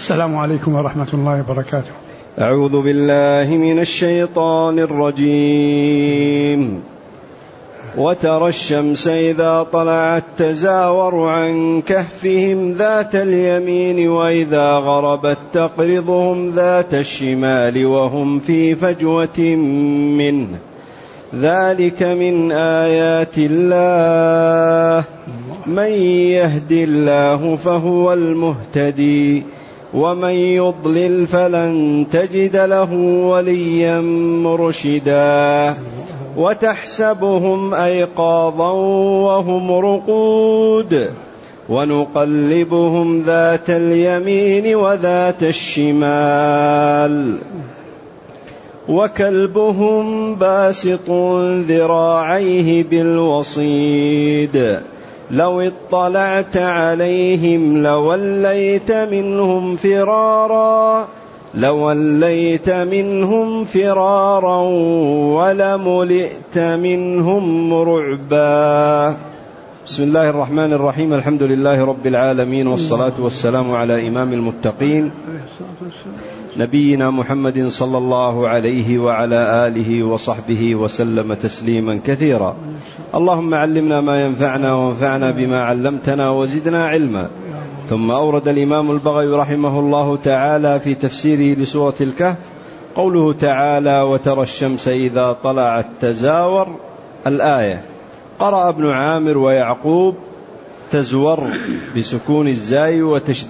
السلام عليكم ورحمة الله وبركاته. أعوذ بالله من الشيطان الرجيم. وترى الشمس إذا طلعت تزاور عن كهفهم ذات اليمين وإذا غربت تقرضهم ذات الشمال وهم في فجوة منه ذلك من آيات الله من يهد الله فهو المهتدي ومن يضلل فلن تجد له وليا مرشدا وتحسبهم أيقاظا وهم رقود ونقلبهم ذات اليمين وذات الشمال وكلبهم باسط ذراعيه بالوصيد لو اطلعت عليهم لوليت منهم فرارا ولملئت منهم رعبا. بسم الله الرحمن الرحيم. الحمد لله رب العالمين، والصلاة والسلام على إمام المتقين نبينا محمد صلى الله عليه وعلى آله وصحبه وسلم تسليما كثيرا. اللهم علمنا ما ينفعنا وانفعنا بما علمتنا وزدنا علما. ثم أورد الإمام البغوي رحمه الله تعالى في تفسيره لسورة الكهف قوله تعالى وترى الشمس إذا طلعت تزاور الآية. قرأ ابن عامر ويعقوب تزور بسكون الزاي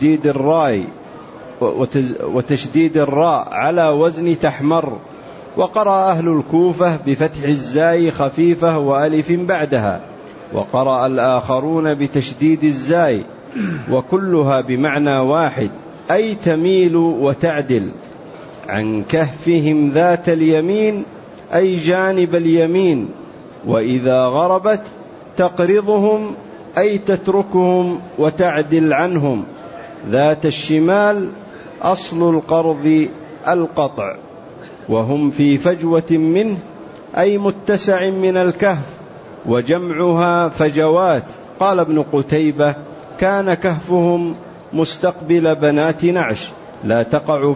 وتشديد الراء على وزن تحمر. وقرأ أهل الكوفة بفتح الزاي خفيفة وألف بعدها. وقرأ الآخرون بتشديد الزاي، وكلها بمعنى واحد أي تميل وتعدل. عن كهفهم ذات اليمين أي جانب اليمين، وإذا غربت تقرضهم أي تتركهم وتعدل عنهم. ذات الشمال أصل القرض القطع، وهم في فجوة منه أي متسع من الكهف، وجمعها فجوات. قال ابن قتيبة كان كهفهم مستقبل بنات نعش لا تقع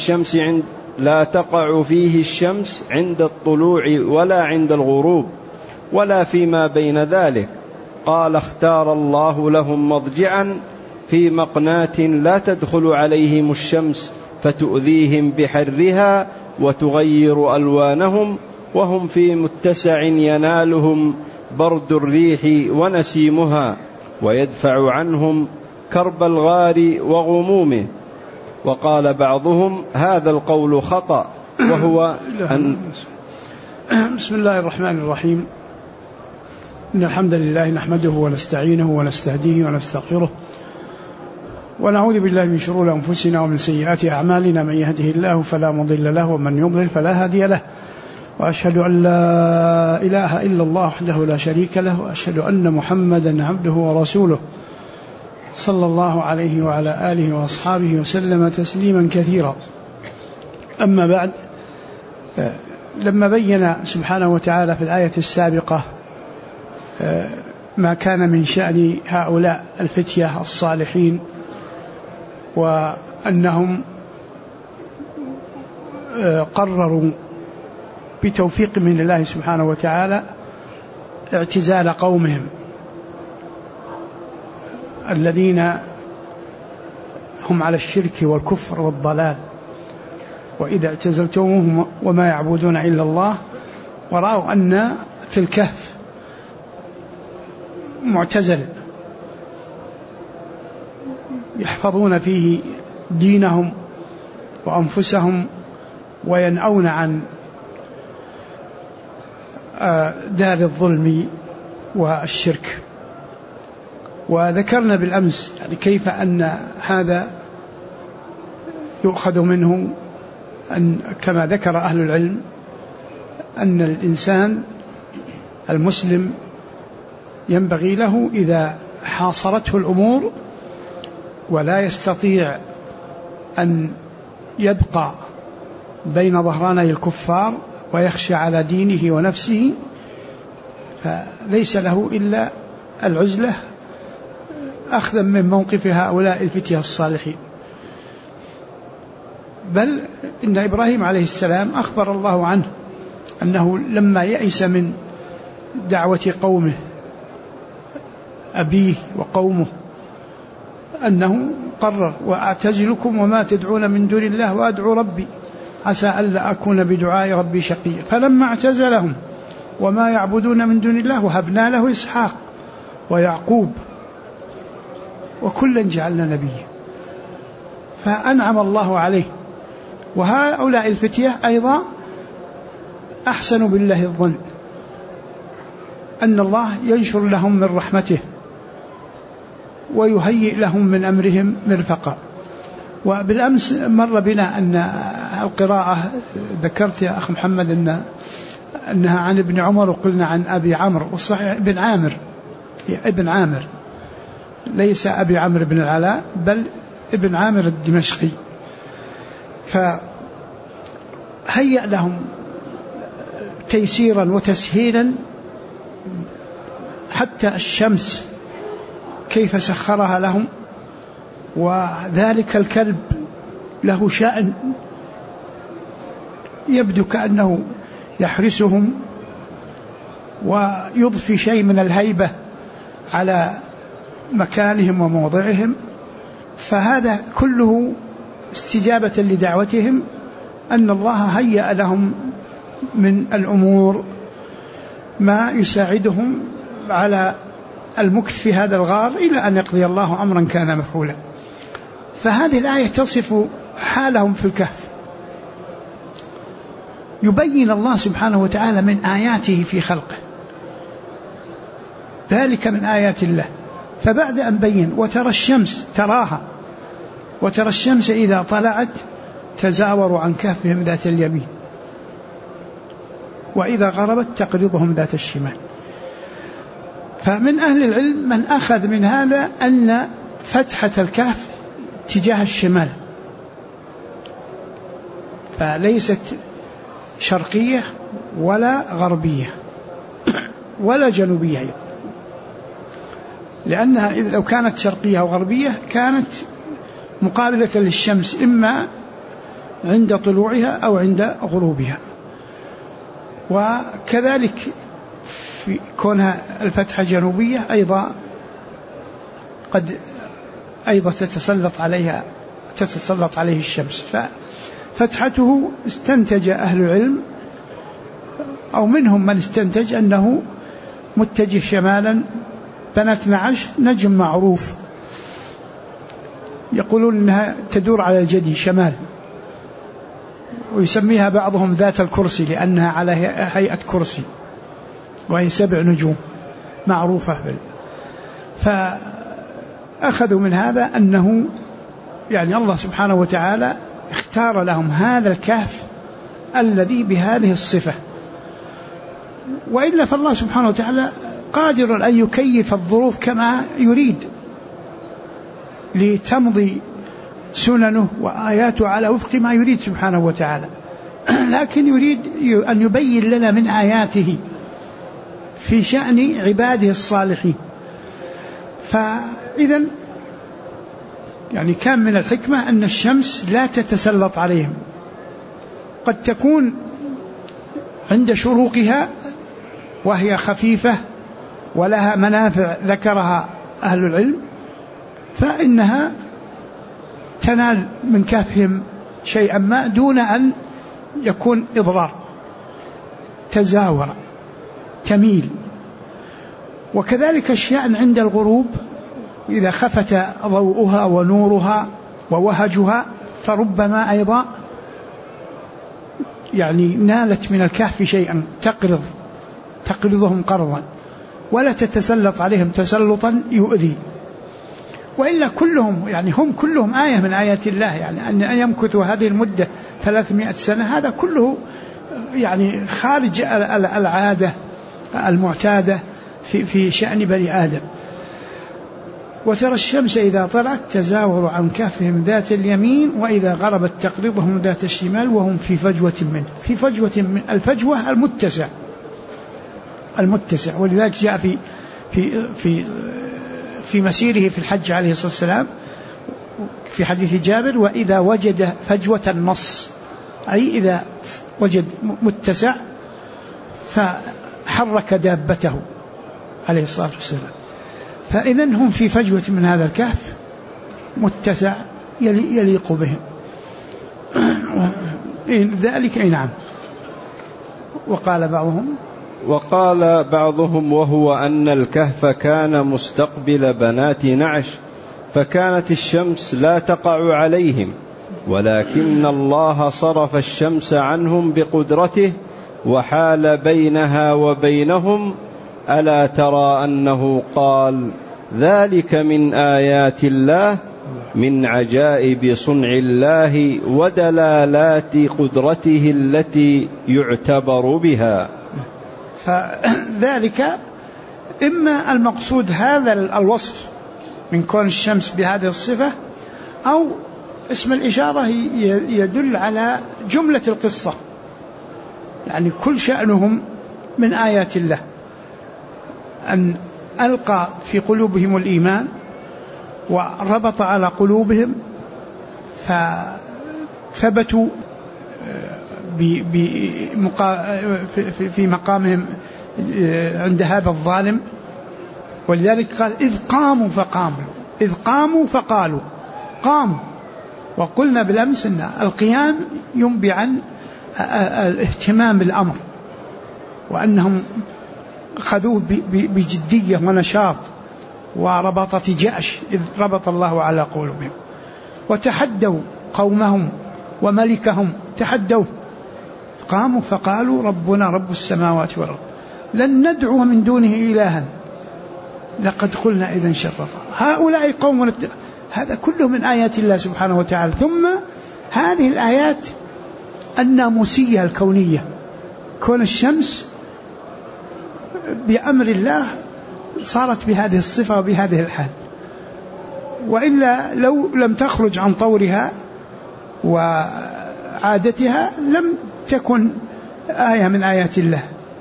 فيه الشمس عند الطلوع ولا عند الغروب ولا فيما بين ذلك. قال اختار الله لهم مضجعا في مقناة لا تدخل عليهم الشمس فتؤذيهم بحرها وتغير ألوانهم، وهم في متسع ينالهم برد الريح ونسيمها ويدفع عنهم كرب الغار وغمومه. وقال بعضهم هذا القول خطأ، وهو أن بسم الله الرحمن الرحيم. إن الحمد لله نحمده ونستعينه ونستهديه ونستغفره، ونعوذ بالله من شرور أنفسنا ومن سيئات أعمالنا. من يهده الله فلا مضل له ومن يضلل فلا هادي له. وأشهد أن لا إله إلا الله وحده لا شريك له، وأشهد أن محمدا عبده ورسوله صلى الله عليه وعلى آله وأصحابه وسلم تسليما كثيرا. أما بعد، لما بين سبحانه وتعالى في الآية السابقة ما كان من شأن هؤلاء الفتية الصالحين، وأنهم قرروا بتوفيق من الله سبحانه وتعالى اعتزال قومهم الذين هم على الشرك والكفر والضلال، وإذا اعتزلتموهم وما يعبدون إلا الله، ورأوا أن في الكهف معتزل يحفظون فيه دينهم وأنفسهم وينأون عن دار الظلم والشرك. وذكرنا بالأمس يعني كيف أن هذا يؤخذ منه أن كما ذكر أهل العلم أن الإنسان المسلم ينبغي له إذا حاصرته الأمور ولا يستطيع أن يبقى بين ظهراني الكفار ويخشى على دينه ونفسه، فليس له إلا العزلة أخذا من موقف هؤلاء الفتية الصالحين. بل إن إبراهيم عليه السلام أخبر الله عنه أنه لما يئس من دعوة قومه أبيه وقومه أنه قرر وأعتزلكم وما تدعون من دون الله وأدعو ربي عسى ألا أكون بدعاء ربي شقيا. فلما اعتزلهم وما يعبدون من دون الله وهبنا له إسحاق ويعقوب وكلا جعلنا نبيا. فأنعم الله عليه. وهؤلاء الفتية أيضا أحسنوا بالله الظن أن الله ينشر لهم من رحمته ويهيئ لهم من أمرهم مرفقا. وبالأمس مر بنا أن القراءة ذكرت يا أخ محمد أنها عن ابن عمر وقلنا عن أبي عمرو، والصحيح ابن عامر ليس أبي عمرو بن العلاء بل ابن عامر الدمشقي. فهيأ لهم تيسيرا وتسهيلا حتى الشمس كيف سخرها لهم. وذلك الكلب له شأن يبدو كأنه يحرسهم ويضفي شيء من الهيبة على مكانهم وموضعهم. فهذا كله استجابة لدعوتهم أن الله هيأ لهم من الأمور ما يساعدهم على المكث في هذا الغار إلى أن يقضي الله أمرا كان مفعولا. فهذه الآية تصف حالهم في الكهف. يبين الله سبحانه وتعالى من آياته في خلقه، ذلك من آيات الله. فبعد أن بين وترى الشمس تراها وترى الشمس إذا طلعت تزاور عن كهفهم ذات اليمين وإذا غربت تقرضهم ذات الشمال. فمن أهل العلم من أخذ من هذا أن فتحة الكهف تجاه الشمال، فليست شرقية ولا غربية ولا جنوبية، لأنها إذا لو كانت شرقية أو غربية كانت مقابلة للشمس إما عند طلوعها أو عند غروبها. وكذلك في كونها الفتحة جنوبية أيضا قد أيضا تتسلط عليه الشمس. ففتحته استنتج أهل العلم أو منهم من استنتج أنه متجه شمالا. بنت 12 نجم معروف يقولون أنها تدور على الجدي شمال، ويسميها بعضهم ذات الكرسي لأنها على هيئة كرسي، وهي 7 نجوم معروفة. فأخذوا من هذا أنه يعني الله سبحانه وتعالى اختار لهم هذا الكهف الذي بهذه الصفة. وإلا فالله سبحانه وتعالى قادر أن يكيف الظروف كما يريد لتمضي سننه وآياته على وفق ما يريد سبحانه وتعالى، لكن يريد أن يبين لنا من آياته في شأن عباده الصالحين. فإذا يعني كان من الحكمة أن الشمس لا تتسلط عليهم، قد تكون عند شروقها وهي خفيفة ولها منافع ذكرها أهل العلم، فإنها تنال من كهفهم شيئا ما دون أن يكون إضرار، تزاور تميل. وكذلك الشأن عند الغروب إذا خفت ضوءها ونورها ووهجها فربما أيضا يعني نالت من الكهف شيئا تقرضهم قرضا ولا تتسلط عليهم تسلطا يؤذي. وإلا كلهم يعني هم كلهم آية من آيات الله، يعني أن يمكثوا هذه المدة 300 سنة هذا كله يعني خارج العادة المعتادة في شأن بني آدم. وترى الشمس إذا طلعت تزاور عن كهفهم ذات اليمين وإذا غربت تقرضهم ذات الشمال وهم في فجوة منه. في فجوة من الفجوة المتسع. ولذلك جاء في مسيره في الحج عليه الصلاة والسلام في حديث جابر: وإذا وجد فجوة النص، أي إذا وجد متسع فحرك دابته عليه الصلاة والسلام. فإذا هم في فجوة من هذا الكهف متسع يليق بهم ذلك. أي نعم. وقال بعضهم وهو أن الكهف كان مستقبل بنات نعش، فكانت الشمس لا تقع عليهم، ولكن الله صرف الشمس عنهم بقدرته وحال بينها وبينهم. ألا ترى أنه قال: ذلك من آيات الله، من عجائب صنع الله ودلالات قدرته التي يعتبر بها. فذلك إما المقصود هذا الوصف من كون الشمس بهذه الصفة، أو اسم الإشارة يدل على جملة القصة، يعني كل شأنهم من آيات الله، أن ألقى في قلوبهم الإيمان وربط على قلوبهم فثبتوا في مقامهم عند هذا الظالم. ولذلك قال: إذ قاموا فقالوا. قاموا، وقلنا بالأمس أن القيام ينبي عن الاهتمام بالأمر، وأنهم خذوه بجدية ونشاط وربطة جأش، إذ ربط الله على قلوبهم، وتحدوا قومهم وملكهم، تحدوا. قاموا فقالوا: ربنا رب السماوات والأرض لن ندعو من دونه إلها لقد قلنا إذا شططا. هؤلاء قوم، هذا كله من آيات الله سبحانه وتعالى. ثم هذه الآيات الناموسية الكونية، كون الشمس بأمر الله صارت بهذه الصفة وبهذه الحال، وإلا لو لم تخرج عن طورها وعادتها لم تكن آية من آيات الله.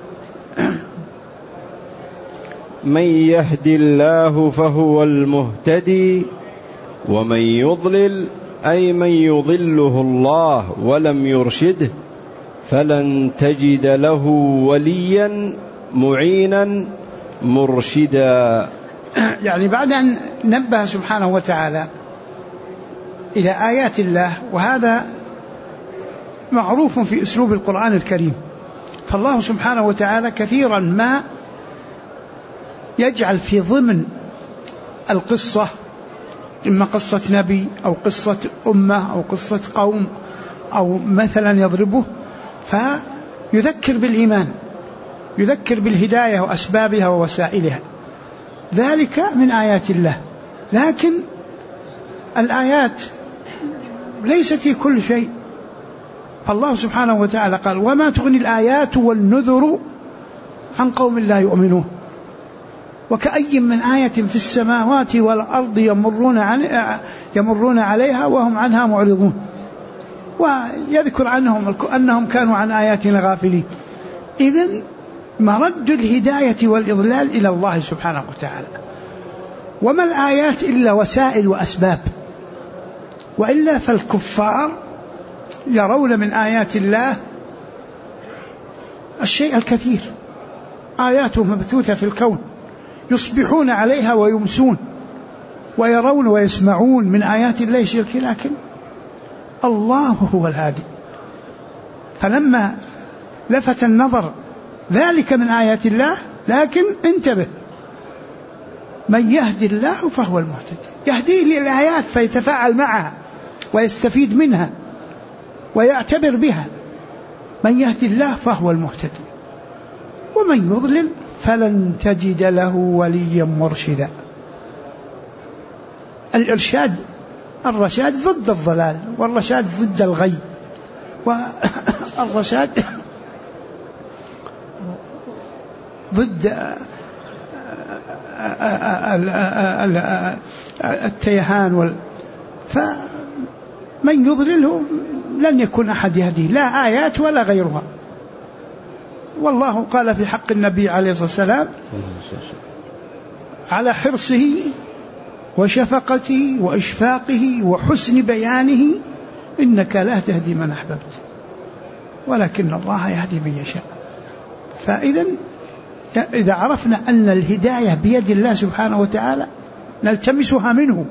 من يهد الله فهو المهتدي، ومن يضلل أي من يضله الله ولم يرشده فلن تجد له وليا معينا مرشدا. يعني بعد أن نبه سبحانه وتعالى إلى آيات الله، وهذا معروف في أسلوب القرآن الكريم، فالله سبحانه وتعالى كثيرا ما يجعل في ضمن القصة، إما قصة نبي أو قصة أمة أو قصة قوم أو مثلا يضربه، فيذكر بالإيمان، يذكر بالهداية وأسبابها ووسائلها، ذلك من آيات الله. لكن الآيات ليست في كل شيء، فالله سبحانه وتعالى قال: وما تغني الآيات والنذر عن قوم لا يؤمنون، وكأي من آية في السماوات والأرض يمرون عليها وهم عنها معرضون، ويذكر عنهم أنهم كانوا عن آياتنا غافلين. إذن مرد الهداية والإضلال إلى الله سبحانه وتعالى، وما الآيات إلا وسائل وأسباب، وإلا فالكفار يرون من آيات الله الشيء الكثير، آياته مبثوثة في الكون، يصبحون عليها ويمسون ويرون ويسمعون من آيات الله شيء، لكن الله هو الهادي. فلما لفت النظر ذلك من آيات الله، لكن انتبه: من يهدي الله فهو المهتدي، يهديه للآيات فيتفاعل معها ويستفيد منها ويعتبر بها. من يهدي الله فهو المهتدي، ومن يضلل فلن تجد له وليا مرشدا. الإرشاد، الرشاد ضد الضلال، والرشاد ضد الغي، والرشاد ضد التيهان فمن يضلله لن يكون أحد يهديه، لا آيات ولا غيرها. والله قال في حق النبي عليه الصلاة والسلام على حرصه وشفقته وإشفاقه وحسن بيانه: إنك لا تهدي من أحببت ولكن الله يهدي من يشاء. إذا عرفنا أن الهداية بيد الله سبحانه وتعالى نلتمسها منه.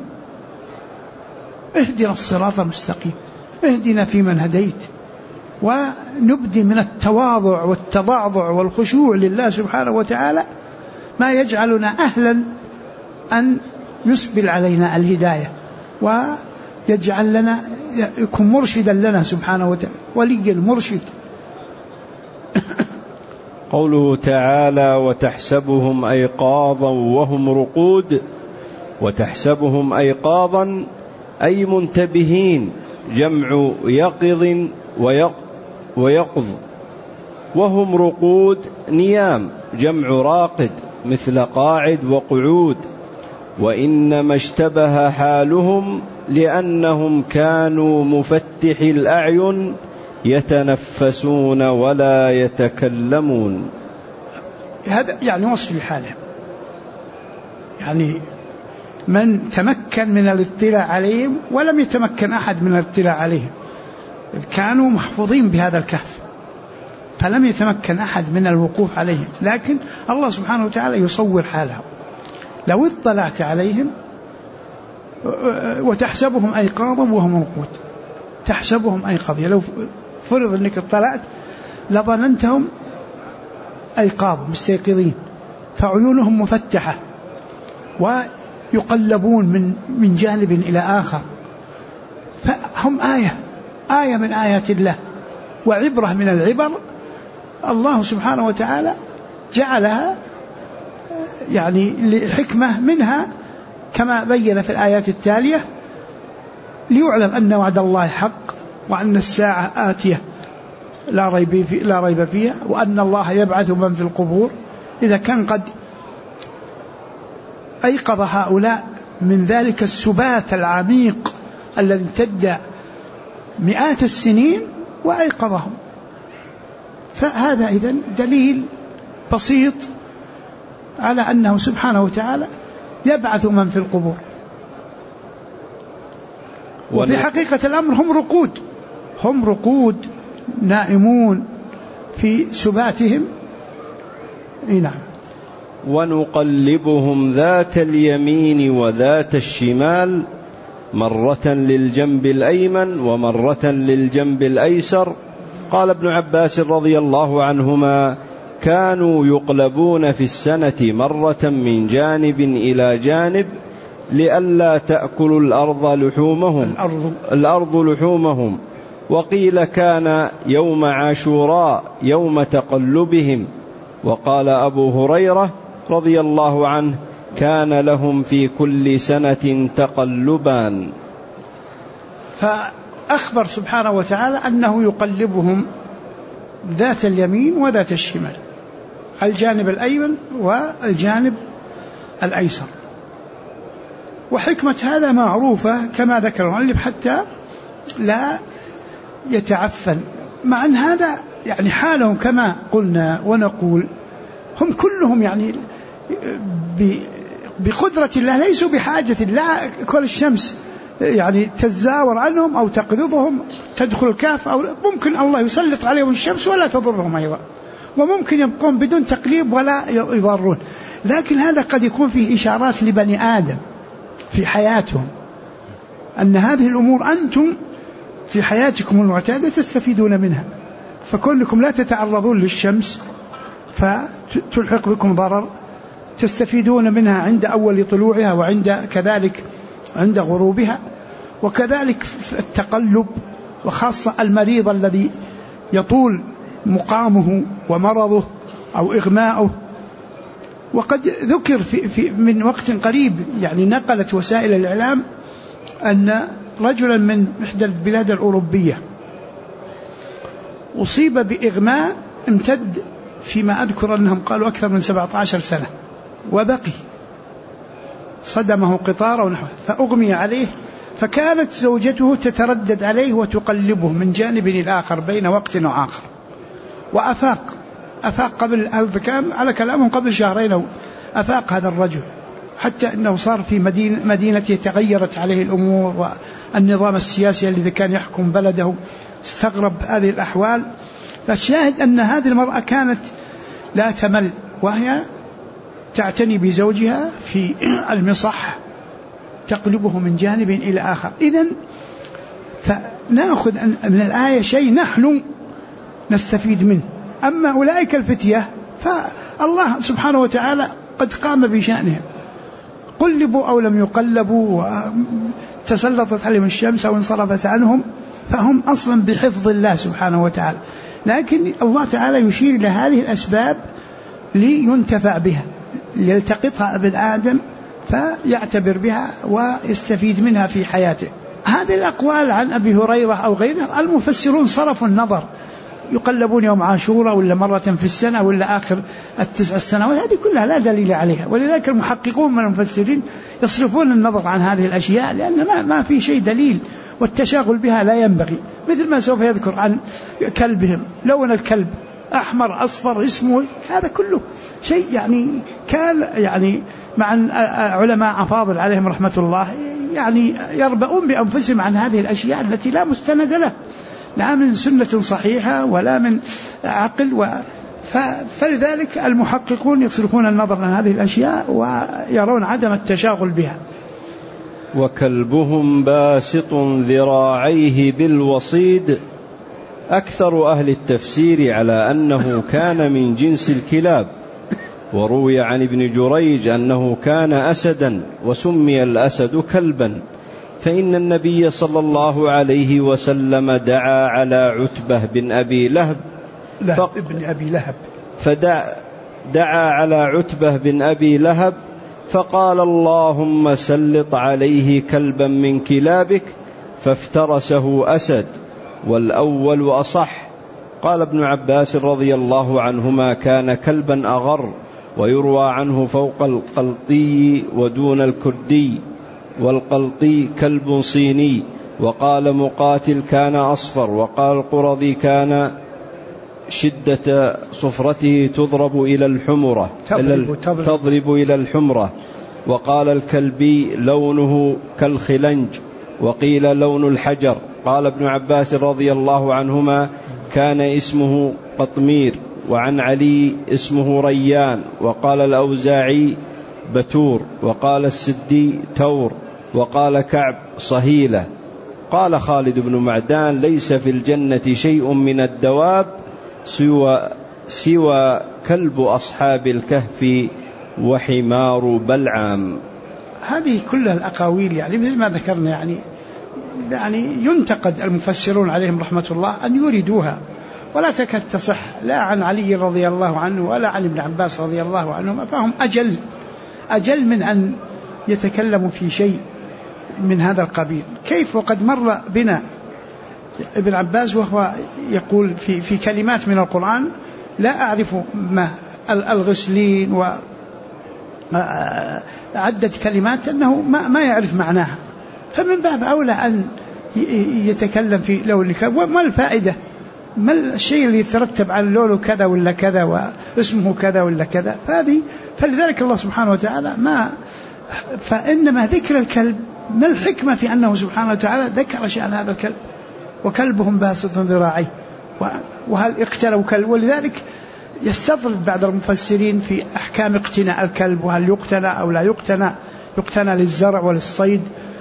اهدنا الصراط المستقيم، اهدنا فيمن هديت، ونبدي من التواضع والتضاضع والخشوع لله سبحانه وتعالى ما يجعلنا أهلا أن يسبل علينا الهداية ويجعل لنا، يكون مرشدا لنا سبحانه وتعالى، ولي المرشد. قوله تعالى: وتحسبهم أيقاظا وهم رقود. وتحسبهم أيقاظا أي منتبهين، جمع يقظ ويقظ. وهم رقود نيام، جمع راقد، مثل قاعد وقعود. وإنما اشتبه حالهم لأنهم كانوا مفتحي الأعين يتنفسون ولا يتكلمون. هذا يعني وصف حالهم، يعني من تمكن من الاطلاع عليهم ولم يتمكن أحد من الاطلاع عليهم، كانوا محفوظين بهذا الكهف فلم يتمكن أحد من الوقوف عليهم، لكن الله سبحانه وتعالى يصور حالهم. لو اطلعت عليهم: وتحسبهم أيقاظا وهم رقود، تحسبهم أيقاظا، لو فرض أنك اطلعت لظننتهم أيقاظ مستيقظين، فعيونهم مفتحة ويقلبون من جانب إلى آخر، فهم آية من آيات الله وعبرة من العبر. الله سبحانه وتعالى جعلها يعني لحكمة منها كما بين في الآيات التالية: ليعلم أن وعد الله حق وأن الساعة آتية لا ريب فيها وأن الله يبعث من في القبور. إذا كان قد أيقظ هؤلاء من ذلك السبات العميق الذي امتد مئات السنين وأيقظهم، فهذا إذن دليل بسيط على أنه سبحانه وتعالى يبعث من في القبور. وفي حقيقة الأمر هم رقود نائمون في سباتهم. نعم. ونقلبهم ذات اليمين وذات الشمال، مرة للجنب الأيمن ومرة للجنب الأيسر. قال ابن عباس رضي الله عنهما: كانوا يقلبون في السنة مرة من جانب إلى جانب لئلا تأكل الأرض لحومهم. وقيل كان يوم عاشوراء يوم تقلبهم. وقال أبو هريرة رضي الله عنه: كان لهم في كل سنة تقلبان. فأخبر سبحانه وتعالى أنه يقلبهم ذات اليمين وذات الشمال، الجانب الأيمن والجانب الأيسر. وحكمة هذا معروفة كما ذكر المؤلف حتى لا يتعفن، مع أن هذا يعني حالهم كما قلنا ونقول هم كلهم يعني بقدرة الله ليسوا بحاجة، لا كل الشمس يعني تزاور عنهم أو تقرضهم تدخل الكهف، أو ممكن الله يسلط عليهم الشمس ولا تضرهم أيضا، وممكن يبقون بدون تقليب ولا يضرون. لكن هذا قد يكون فيه إشارات لبني آدم في حياتهم أن هذه الأمور أنتم في حياتكم المعتادة تستفيدون منها، فكونكم لا تتعرضون للشمس فتلحق بكم ضرر تستفيدون منها عند أول طلوعها وعند كذلك عند غروبها. وكذلك التقلب، وخاصة المريض الذي يطول مقامه ومرضه أو إغماؤه. وقد ذكر من وقت قريب يعني نقلت وسائل الإعلام أن رجلا من إحدى البلاد الأوروبية أصيب بإغماء امتد فيما أذكر أنهم قالوا أكثر من 17 سنة، وبقي صدمه قطار ونحوه فأغمي عليه، فكانت زوجته تتردد عليه وتقلبه من جانب الآخر بين وقت وآخر، وأفاق قبل هذا كان على كلامهم قبل شهرين أفاق هذا الرجل حتى أنه صار في مدينته تغيرت عليه الأمور، والنظام السياسي الذي كان يحكم بلده استغرب هذه الأحوال. فالشاهد أن هذه المرأة كانت لا تمل، وهي تعتني بزوجها في المصح، تقلبه من جانب إلى آخر. إذن فنأخذ من الآية شيء نحن نستفيد منه. أما أولئك الفتية فالله سبحانه وتعالى قد قام بشأنهم، قلبوا أو لم يقلبوا، وتسلطت عليهم الشمس أو انصرفت عنهم، فهم أصلا بحفظ الله سبحانه وتعالى. لكن الله تعالى يشير إلى هذه الأسباب لينتفع بها، يلتقطها ابن آدم فيعتبر بها ويستفيد منها في حياته. هذه الأقوال عن أبي هريرة أو غيره المفسرون صرفوا النظر، يقلبون يوم عاشوراء ولا مرة في السنة ولا آخر 9 سنوات، هذه كلها لا دليل عليها. ولذلك المحققون من المفسرين يصرفون النظر عن هذه الأشياء، لأن ما في شيء دليل، والتشاغل بها لا ينبغي. مثل ما سوف يذكر عن كلبهم، لون الكلب أحمر أصفر اسمه، هذا كله شيء يعني كان يعني مع علماء أفاضل عليهم رحمة الله يعني يربؤون بأنفسهم عن هذه الأشياء التي لا مستند له، لا من سنة صحيحة ولا من عقل. فلذلك المحققون يصرفون النظر عن هذه الأشياء ويرون عدم التشاغل بها. وكلبهم باسط ذراعيه بالوصيد. أكثر أهل التفسير على أنه كان من جنس الكلاب، وروي عن ابن جريج أنه كان أسدا وسمي الأسد كلبا، فإن النبي صلى الله عليه وسلم دعا على عتبة بن أبي لهب فدعا على عتبة بن أبي لهب فقال اللهم سلط عليه كلبا من كلابك، فافترسه أسد، والأول أصح. قال ابن عباس رضي الله عنهما كان كلبا أغر، ويروى عنه فوق القلطي ودون الكردي، والقلطي كلب صيني. وقال مقاتل كان أصفر، وقال القرظي كان شدة صفرته تضرب إلى الحمرة. وقال الكلبي لونه كالخلنج، وقيل لون الحجر. قال ابن عباس رضي الله عنهما كان اسمه قطمير، وعن علي اسمه ريان. وقال الأوزاعي بتور، وقال السدي تور، وقال كعب صهيلة. قال خالد بن معدان ليس في الجنة شيء من الدواب سوى كلب أصحاب الكهف وحمار بلعام. هذه كلها الأقاويل يعني مثل ما ذكرنا يعني ينتقد المفسرون عليهم رحمة الله أن يوردوها، ولا تكاد تصح لا عن علي رضي الله عنه ولا عن ابن عباس رضي الله عنهما، فهم أجل من أن يتكلموا في شيء من هذا القبيل. كيف وقد مر بنا ابن عباس وهو يقول في كلمات من القرآن لا أعرف ما الغسلين، وعدد كلمات أنه ما يعرف معناها، فمن باب أولى أن يتكلم في لون كذا، وما الفائدة، ما الشيء اللي يترتب على لونه كذا ولا كذا واسمه كذا ولا كذا. فلذلك الله سبحانه وتعالى فإنما ذكر الكلب ما الحكمة في أنه سبحانه وتعالى ذكر شأن هذا الكلب وكلبهم باسط ذراعيه، وهل اقتنوا كلب. ولذلك يستطرد بعض المفسرين في أحكام اقتناء الكلب، وهل يقتنى أو لا يقتنى للزرع وللصيد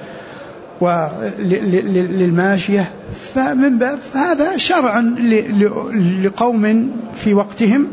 وللماشية. فمن باب هذا شرع لقوم في وقتهم،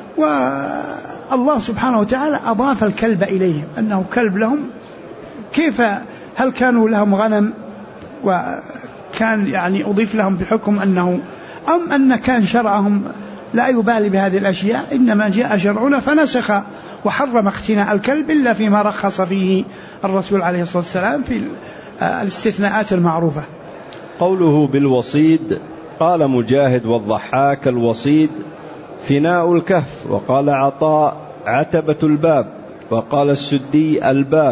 والله سبحانه وتعالى أضاف الكلب إليهم أنه كلب لهم. كيف هل كانوا لهم غنم وكان يعني أضيف لهم بحكم أنه أن كان شرعهم لا يبالي بهذه الأشياء، إنما جاء شرعنا فنسخ وحرم اقتناء الكلب إلا فيما رخص فيه الرسول عليه الصلاة والسلام في الاستثناءات المعروفة. قوله بالوصيد، قال مجاهد والضحاك الوصيد فناء الكهف، وقال عطاء عتبة الباب، وقال السدي الباب،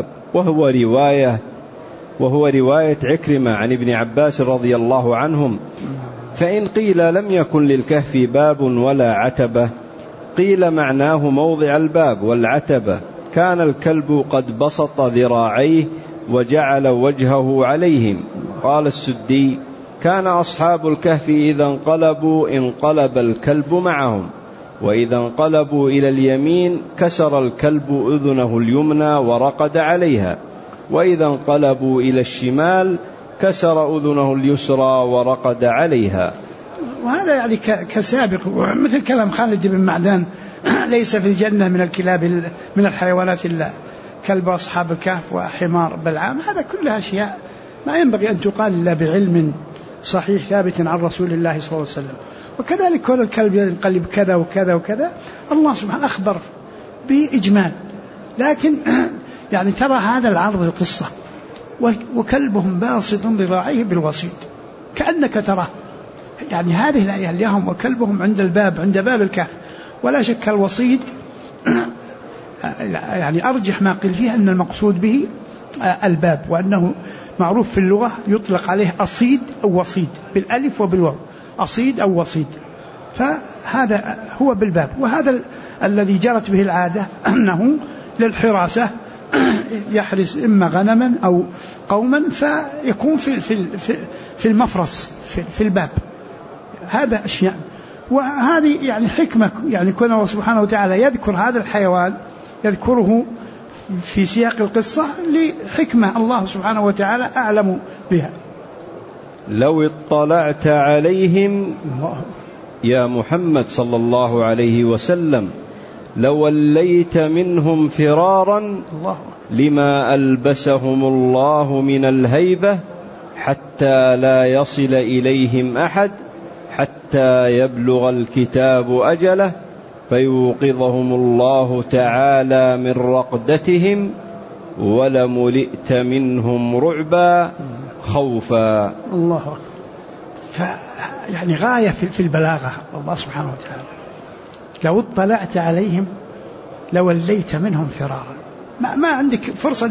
وهو رواية عكرمة عن ابن عباس رضي الله عنهم. فإن قيل لم يكن للكهف باب ولا عتبة قيل معناه موضع الباب والعتبة، كان الكلب قد بسط ذراعيه وجعل وجهه عليهم. قال السدي: كان أصحاب الكهف إذا انقلبوا انقلب الكلب معهم، وإذا انقلبوا إلى اليمين كسر الكلب أذنه اليمنى ورقد عليها، وإذا انقلبوا إلى الشمال كسر أذنه اليسرى ورقد عليها. وهذا يعني كسابق، مثل كلام خالد بن معدان: ليس في الجنة من الكلاب من الحيوانات إلا كلب أصحاب الكهف وحمار بلعام. هذا كلها أشياء ما ينبغي أن تقال إلا بعلم صحيح ثابت عن رسول الله صلى الله عليه وسلم. وكذلك كل الكلب ينقلب كذا وكذا وكذا، الله سبحانه أخبر بإجمال، لكن يعني ترى هذا العرض القصة: وكلبهم باسط ذراعيه بالوسيط، كأنك تراه. يعني هذه الآية لهم وكلبهم عند الباب، عند باب الكهف. ولا شك الوسيط يعني أرجح ما قيل فيها أن المقصود به الباب، وأنه معروف في اللغة يطلق عليه أصيد أو وصيد بالألف وبالواو، أصيد أو وصيد، فهذا هو بالباب. وهذا الذي جرت به العادة أنه للحراسة يحرس إما غنما أو قوما، فيكون في المفرس في الباب. هذا أشياء، وهذه يعني حكمة، يعني كون الله سبحانه وتعالى يذكر هذا الحيوان يذكره في سياق القصة لحكمة الله سبحانه وتعالى أعلم بها. لو اطلعت عليهم يا محمد صلى الله عليه وسلم لوليت منهم فرارا لما ألبسهم الله من الهيبة حتى لا يصل إليهم أحد حتى يبلغ الكتاب أجله فيوقظهم الله تعالى من رقدتهم ولملئت منهم رعبا خوفا. الله يعني غاية في البلاغة الله سبحانه وتعالى. لو اطلعت عليهم لوليت منهم فرارا، ما عندك فرصة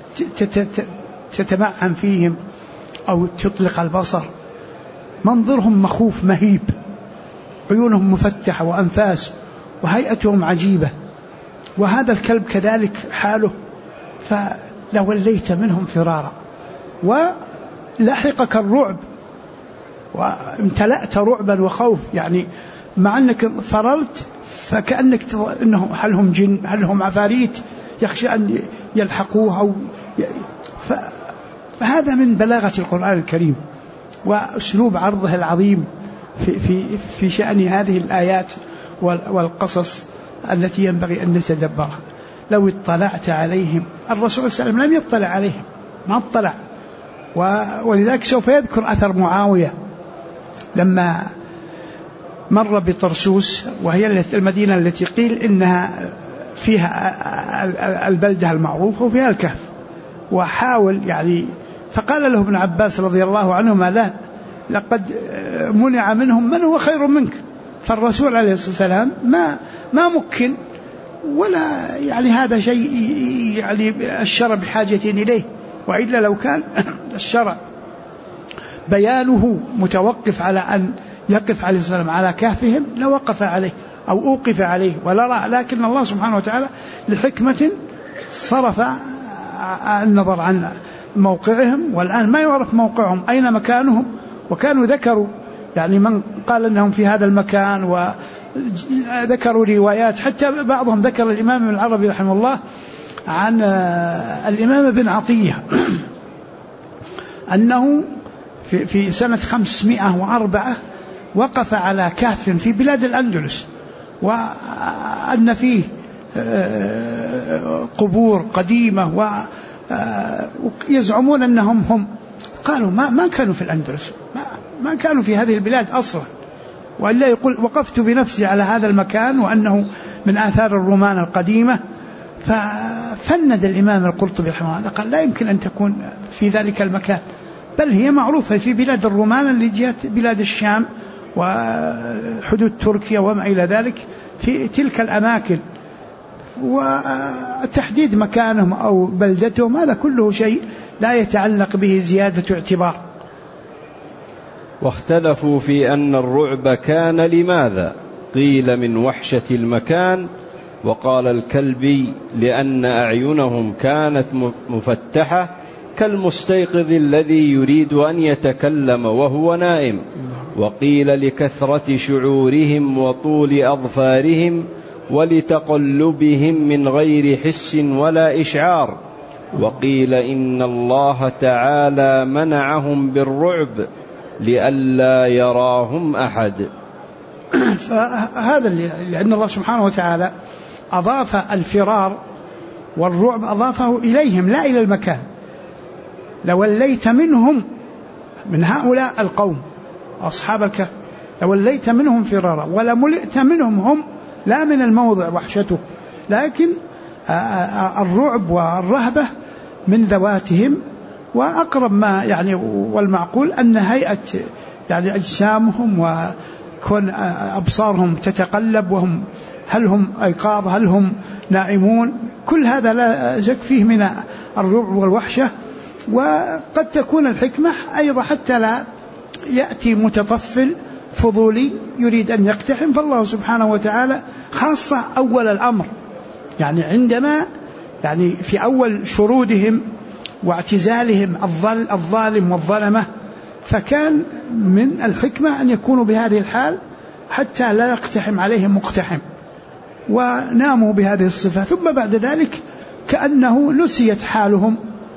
تتمعن فيهم أو تطلق البصر. منظرهم مخوف مهيب، عيونهم مفتحة وأنفاس وهيئتهم عجيبة، وهذا الكلب كذلك حاله، فلوليت منهم فرارا. ولحقك الرعب وامتلأت رعبا وخوف، يعني مع أنك فررت فكأنك إنه هل هم جن هل هم عفاريت يخشى أن يلحقوه أو فهذا من بلاغة القرآن الكريم وأسلوب عرضه العظيم في شأن هذه الآيات والقصص التي ينبغي أن نتدبرها. لو اطلعت عليهم، الرسول صلى الله عليه وسلم لم يطلع عليهم، ما اطلع، ولذلك سوف يذكر أثر معاوية لما مر بطرسوس، وهي المدينة التي قيل إنها فيها البلدة المعروفة وفيها الكهف، وحاول يعني فقال له ابن عباس رضي الله عنهما: لا، لقد منع منهم من هو خير منك. فالرسول عليه الصلاة والسلام ما ممكن، ولا يعني هذا شيء يعني الشرع بحاجة إليه، وإلا لو كان الشرع بيانه متوقف على أن يقف عليه الصلاة والسلام على كهفهم لوقف عليه أو أوقف عليه ولا رأى، لكن الله سبحانه وتعالى لحكمة صرف النظر عن موقعهم، والآن ما يعرف موقعهم أين مكانهم. وكانوا ذكروا يعني من قال أنهم في هذا المكان، وذكروا روايات، حتى بعضهم ذكر الإمام ابن العربي رحمه الله عن الإمام ابن عطية أنه في سنة 504 وقف على كهف في بلاد الأندلس، وأن فيه قبور قديمة، ويزعمون أنهم هم. قالوا ما كانوا في الأندلس، ما كانوا في هذه البلاد أصلا، وإلا يقول وقفت بنفسي على هذا المكان وأنه من آثار الرومان القديمة. ففند الإمام القرطبي رحمه الله قال: لا يمكن أن تكون في ذلك المكان، بل هي معروفة في بلاد الرومان اللي جاءت بلاد الشام وحدود تركيا وما إلى ذلك، في تلك الأماكن، وتحديد مكانهم أو بلدتهم هذا كله شيء لا يتعلق به زيادة اعتبار. واختلفوا في أن الرعب كان لماذا، قيل من وحشة المكان، وقال الكلبي لأن أعينهم كانت مفتحة كالمستيقظ الذي يريد أن يتكلم وهو نائم. وقيل لكثرة شعورهم وطول أظفارهم ولتقلبهم من غير حس ولا إشعار. وقيل إن الله تعالى منعهم بالرعب لئلا يراهم أحد. فهذا لأن الله سبحانه وتعالى أضاف الفرار والرعب أضافه إليهم لا إلى المكان. لوليت منهم من هؤلاء القوم أصحاب الكهف لوليت منهم فرارا ولملئت منهم هم لا من الموضع وحشته لكن الرعب والرهبة من ذواتهم. وأقرب ما يعني والمعقول أن هيئة يعني أجسامهم وكون أبصارهم تتقلب وهم هل هم أيقاظ هل هم نائمون كل هذا لا شك فيه من الرعب والوحشة. وقد تكون الحكمة أيضا حتى لا يأتي متطفل فضولي يريد أن يقتحم. فالله سبحانه وتعالى خاصة أول الأمر يعني عندما يعني في أول شرودهم واعتزالهم الظالم والظلمة فكان من الحكمة أن يكونوا بهذه الحال حتى لا يقتحم عليهم مقتحم وناموا بهذه الصفة. ثم بعد ذلك كأنه نسيت حالهم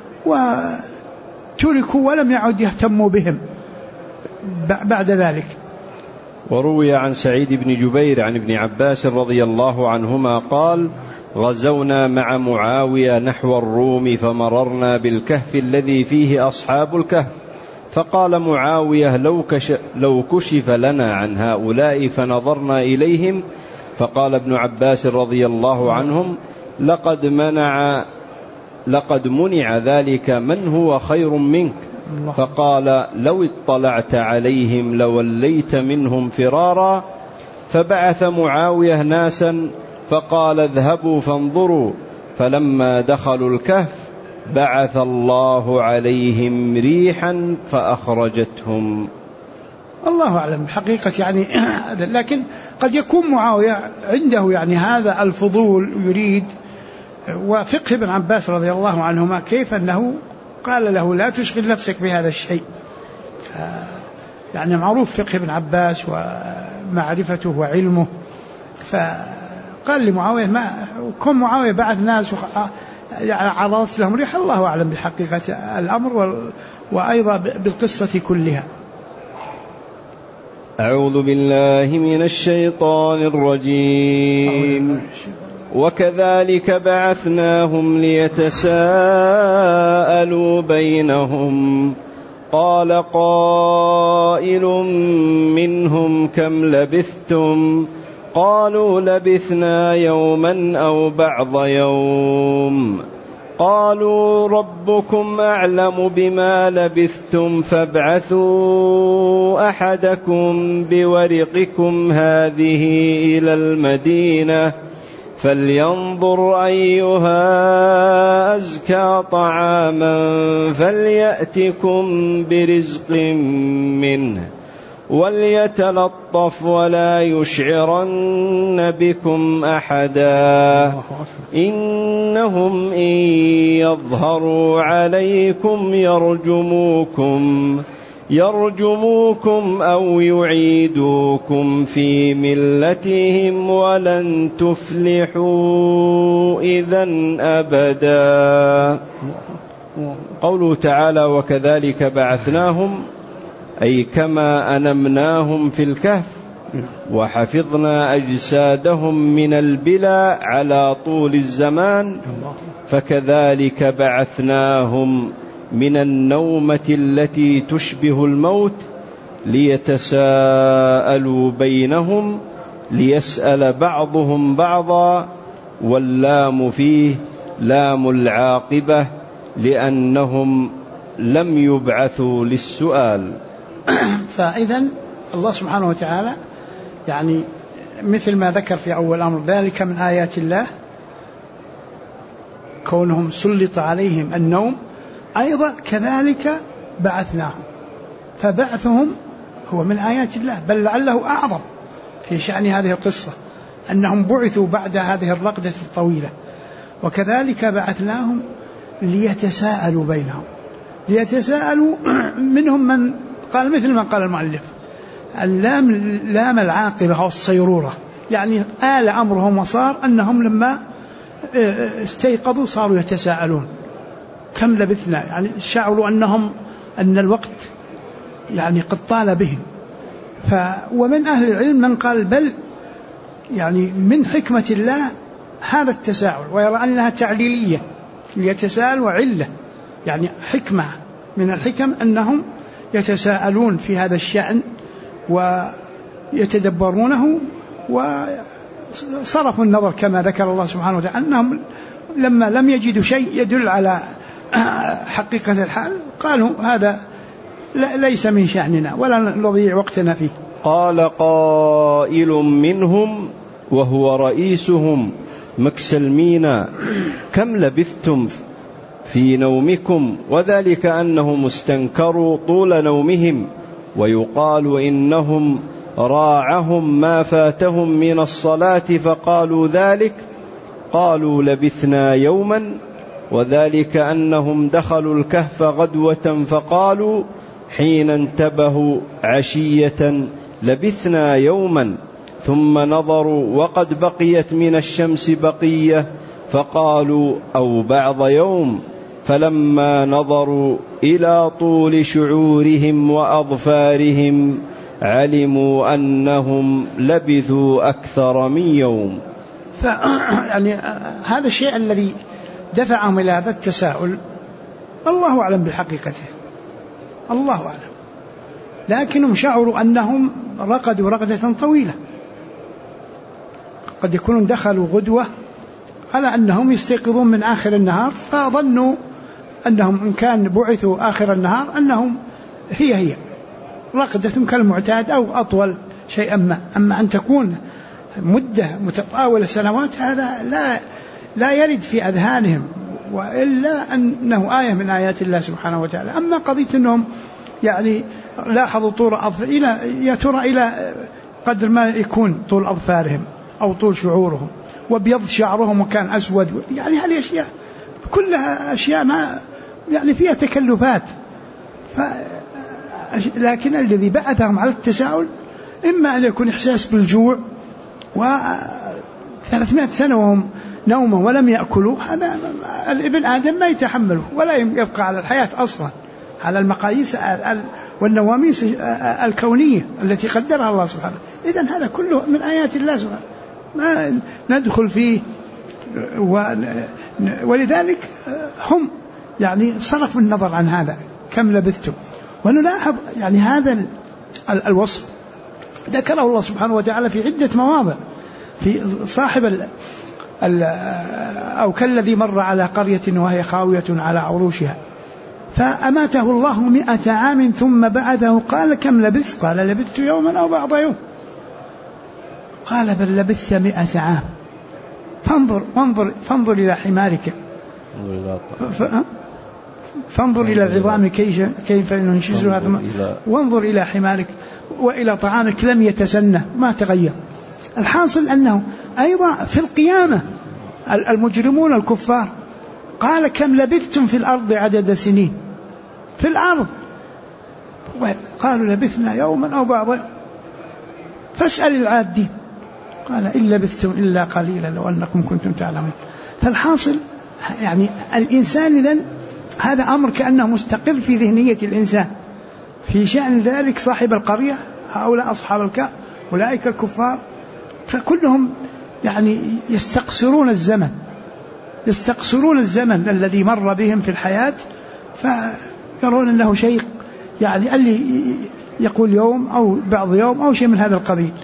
وتركوا ولم يعد يهتموا بهم بعد ذلك. وروي عن سعيد بن جبير عن ابن عباس رضي الله عنهما قال غزونا مع معاوية نحو الروم فمررنا بالكهف الذي فيه أصحاب الكهف فقال معاوية لو كشف لنا عن هؤلاء فنظرنا إليهم. فقال ابن عباس رضي الله عنهم لقد منع ذلك من هو خير منك. فقال لو اطلعت عليهم لوليت منهم فرارا. فبعث معاوية ناسا فقال اذهبوا فانظروا. فلما دخلوا الكهف بعث الله عليهم ريحا فأخرجتهم. الله أعلم حقيقة يعني لكن قد يكون معاوية عنده يعني هذا الفضول يريد. وفقه ابن عباس رضي الله عنهما كيف أنه قال له لا تشغل نفسك بهذا الشيء. يعني معروف فقه ابن عباس ومعرفته وعلمه. فقال لمعاوية ما كن معاوية بعث ناس يعني عرضت لهم ريح. الله أعلم بحقيقة الأمر وأيضا بالقصة كلها. أعوذ بالله من الشيطان الرجيم. وكذلك بعثناهم ليتساءلوا بينهم قال قائل منهم كم لبثتم قالوا لبثنا يوما أو بعض يوم قالوا ربكم أعلم بما لبثتم فابعثوا أحدكم بورقكم هذه إلى المدينة فلينظر أيها أزكى طعاما فليأتكم برزق منه وليتلطف ولا يشعرن بكم أحدا إنهم إن يظهروا عليكم يرجموكم أو يعيدوكم في ملتهم ولن تفلحوا إذن أبدا. قوله تعالى وكذلك بعثناهم أي كما أنمناهم في الكهف وحفظنا أجسادهم من البلا على طول الزمان فكذلك بعثناهم من النومة التي تشبه الموت ليتساءلوا بينهم ليسأل بعضهم بعضا. واللام فيه لام العاقبة لأنهم لم يبعثوا للسؤال. فإذن الله سبحانه وتعالى يعني مثل ما ذكر في أول أمر ذلك من آيات الله كونهم سلط عليهم النوم أيضا كذلك بعثناهم. فبعثهم هو من آيات الله بل لعله أعظم في شأن هذه القصة أنهم بعثوا بعد هذه الرقدة الطويلة. وكذلك بعثناهم ليتساءلوا بينهم، ليتساءلوا. منهم من قال مثل ما قال المؤلف اللام العاقبة أو الصيرورة، يعني آل أمرهم وصار أنهم لما استيقظوا صاروا يتساءلون كم لبثنا، يعني شعروا أن الوقت يعني قد طال بهم. ومن أهل العلم من قال بل يعني من حكمة الله هذا التساؤل، ويرى أنها تعليلية يتساءل وعلة، يعني حكمة من الحكم أنهم يتساءلون في هذا الشأن ويتدبرونه، وصرفوا النظر كما ذكر الله سبحانه وتعالى أنهم لما لم يجدوا شيء يدل على حقيقة الحال قالوا هذا ليس من شأننا ولا نضيع وقتنا فيه. قال قائل منهم وهو رئيسهم مكسلمين كم لبثتم في نومكم، وذلك أنهم استنكروا طول نومهم، ويقال إنهم راعهم ما فاتهم من الصلاة فقالوا ذلك، قالوا لبثنا يوما، وذلك أنهم دخلوا الكهف غدوة فقالوا حين انتبهوا عشية لبثنا يوما، ثم نظروا وقد بقيت من الشمس بقية فقالوا أو بعض يوم، فلما نظروا إلى طول شعورهم وأظفارهم علموا أنهم لبثوا أكثر من يوم. يعني هذا الشيء الذي دفعهم إلى هذا التساؤل الله أعلم بحقيقته، الله أعلم، لكنهم شعروا أنهم رقدوا رقدة طويلة، قد يكونون دخلوا غدوة على أنهم يستيقظون من آخر النهار، فظنوا أنهم إن كان بعثوا آخر النهار أنهم هي رقدة كالمعتاد أو أطول شيئا ما. أما أن تكون مدة متطاولة سنوات هذا لا يرد في أذهانهم، وإلا أنه آية من آيات الله سبحانه وتعالى. أما قضية أنهم يعني لاحظوا طول إلى قدر ما يكون طول أظفارهم أو طول شعورهم وبيض شعرهم وكان أسود، يعني هذه أشياء كلها أشياء ما يعني فيها تكلفات. لكن الذي بعثهم على التساؤل إما أن يكون إحساس بالجوع، و300 سنة وهم نوما ولم يأكلوا، هذا الابن آدم ما يتحمله ولا يبقى على الحياة أصلا على المقاييس والنواميس الكونية التي قدرها الله سبحانه. إذن هذا كله من آيات الله سبحانه ما ندخل فيه. ولذلك هم يعني صرفوا النظر عن هذا كم لبثتم. ونلاحظ يعني هذا الوصف ذكره الله سبحانه وتعالى في عدة مواضع، في صاحب أو كالذي مر على قرية وهي خاوية على عروشها فأماته الله 100 عام ثم بعثه قال كم لبثت؟ قال لبثت يوما أو بعض يوم. قال بل لبثت 100 عام. فانظر إلى حمارك، فانظر إلى العظام كيف ننشزها، وانظر إلى حمارك وإلى طعامك لم يتسنه ما تغير. الحاصل أنه أيضا في القيامة المجرمون الكفار قال كم لبثتم في الأرض عدد سنين، في الأرض قالوا لبثنا يوما أو بعض يوم. فاسأل العادين قال إن لبثتم إلا قليلا لو أنكم كنتم تعلمون. فالحاصل يعني الإنسان إذن هذا أمر كأنه مستقر في ذهنية الإنسان. في شأن ذلك صاحب القرية هؤلاء أصحاب الكهف أولئك الكفار، فكلهم يعني يستقصرون الزمن الذي مر بهم في الحياة، فيرون أنه شيء يعني اللي يقول يوم أو بعض يوم أو شيء من هذا القبيل.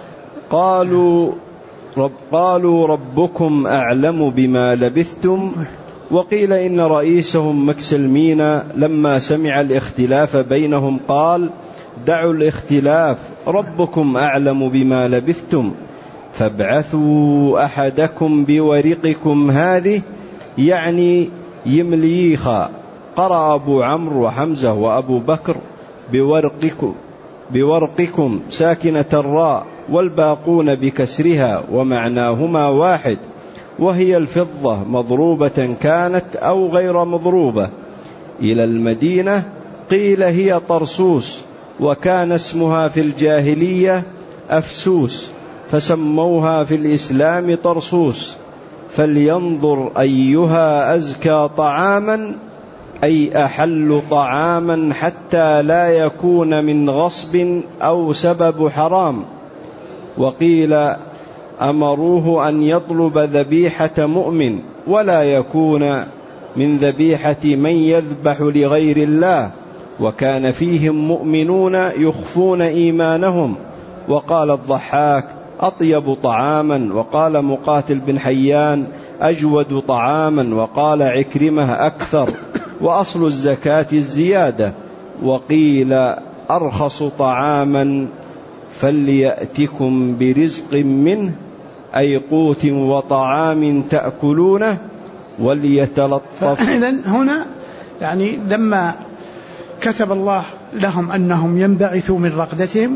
قالوا ربكم أعلم بما لبثتم. وقيل إن رئيسهم مكسلمين لما سمع الاختلاف بينهم قال دعوا الاختلاف ربكم أعلم بما لبثتم، فابعثوا أحدكم بورقكم هذه، يعني يمليخا. قرأ أبو عمرو وحمزة وأبو بكر بورقكم ساكنة الراء والباقون بكسرها، ومعناهما واحد، وهي الفضة مضروبة كانت أو غير مضروبة. إلى المدينة قيل هي طرسوس، وكان اسمها في الجاهلية أفسوس، فسموها في الإسلام طرسوس. فلينظر أيها أزكى طعاما، أي أحل طعاما، حتى لا يكون من غصب أو سبب حرام. وقيل أمروه أن يطلب ذبيحة مؤمن، ولا يكون من ذبيحة من يذبح لغير الله، وكان فيهم مؤمنون يخفون إيمانهم. وقال الضحاك أطيب طعاما، وقال مقاتل بن حيان أجود طعاما، وقال عكرمة أكثر، وأصل الزكاة الزيادة. وقيل أرخص طعاما فليأتكم برزق منه، أي قوت وطعام تأكلونه، وليتلطف. إذن هنا يعني لما كتب الله لهم أنهم ينبعثوا من رقدتهم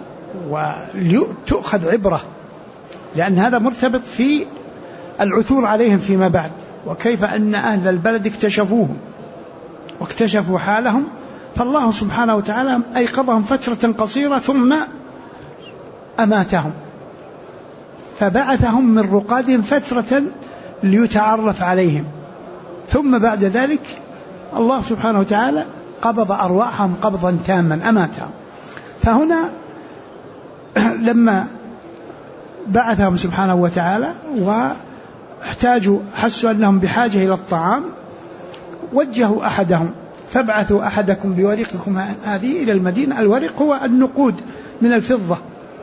وتؤخذ عبرة، لأن هذا مرتبط في العثور عليهم فيما بعد، وكيف أن أهل البلد اكتشفوهم واكتشفوا حالهم، فالله سبحانه وتعالى أيقظهم فترة قصيرة ثم أماتهم، فبعثهم من رقادهم فترة ليتعرف عليهم، ثم بعد ذلك الله سبحانه وتعالى قبض أرواحهم قبضا تاما، أماتهم. فهنا لما بعثهم سبحانه وتعالى واحتاجوا، حسوا أنهم بحاجة إلى الطعام، وجهوا أحدهم فابعثوا أحدكم بورقكم هذه إلى المدينة. الورق هو النقود من الفضة،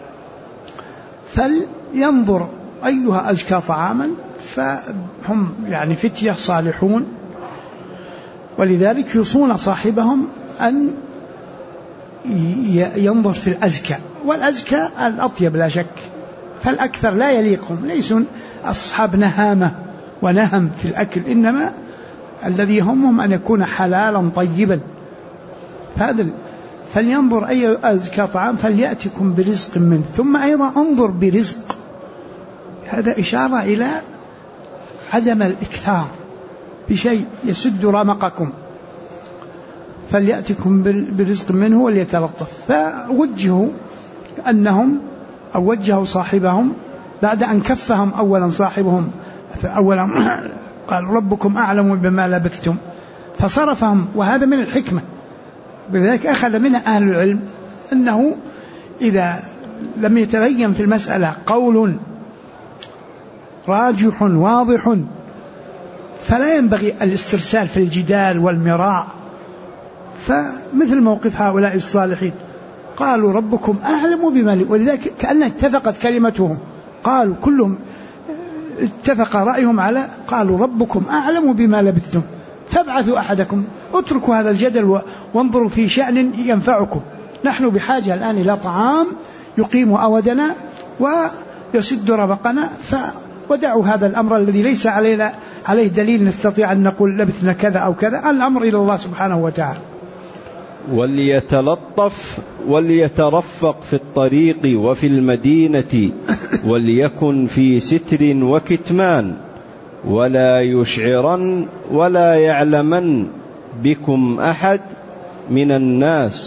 فلينظر أيها أزكى طعاما، فهم يعني فتية صالحون، ولذلك يوصون صاحبهم أن ينظر في الأزكى، والأزكى الأطيب لا شك، فالأكثر لا يليقهم، ليسوا أصحاب نهامة ونهم في الأكل، إنما الذي همهم أن يكون حلالا طيبا. فهذا فلينظر أي أزكى طعام فليأتكم برزق منه. ثم أيضا انظر برزق، هذا إشارة إلى عدم الإكثار بشيء يسد رمقكم، فليأتكم برزق منه وليتلطف. فوجهوا أنهم أو وجهوا صاحبهم بعد أن كفهم أولا صاحبهم، فأولا قال ربكم أعلم بما لبثتم، فصرفهم، وهذا من الحكمة. بذلك أخذ منها أهل العلم أنه إذا لم يتبين في المسألة قول راجح واضح فلا ينبغي الاسترسال في الجدال والمراء، فمثل موقف هؤلاء الصالحين قالوا ربكم أعلم بما، ولذلك كأن اتفقت كلمتهم، قالوا كلهم اتفق رأيهم على قالوا ربكم أعلم بما لبثتم فابعثوا أحدكم، اتركوا هذا الجدل وانظروا في شأن ينفعكم، نحن بحاجة الآن إلى طعام يقيم أودنا ويسد ربقنا، ودعوا هذا الأمر الذي ليس عليه دليل نستطيع أن نقول لبثنا كذا أو كذا، الأمر إلى الله سبحانه وتعالى. وليتلطف وليترفق في الطريق وفي المدينة، وليكن في ستر وكتمان، ولا يشعرن ولا يعلمن بكم أحد من الناس،